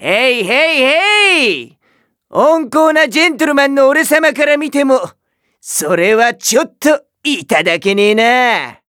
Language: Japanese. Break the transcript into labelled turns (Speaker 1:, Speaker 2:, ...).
Speaker 1: へいへいへい。温厚なジェントルマンの俺様から見ても、それはちょっといただけねえな。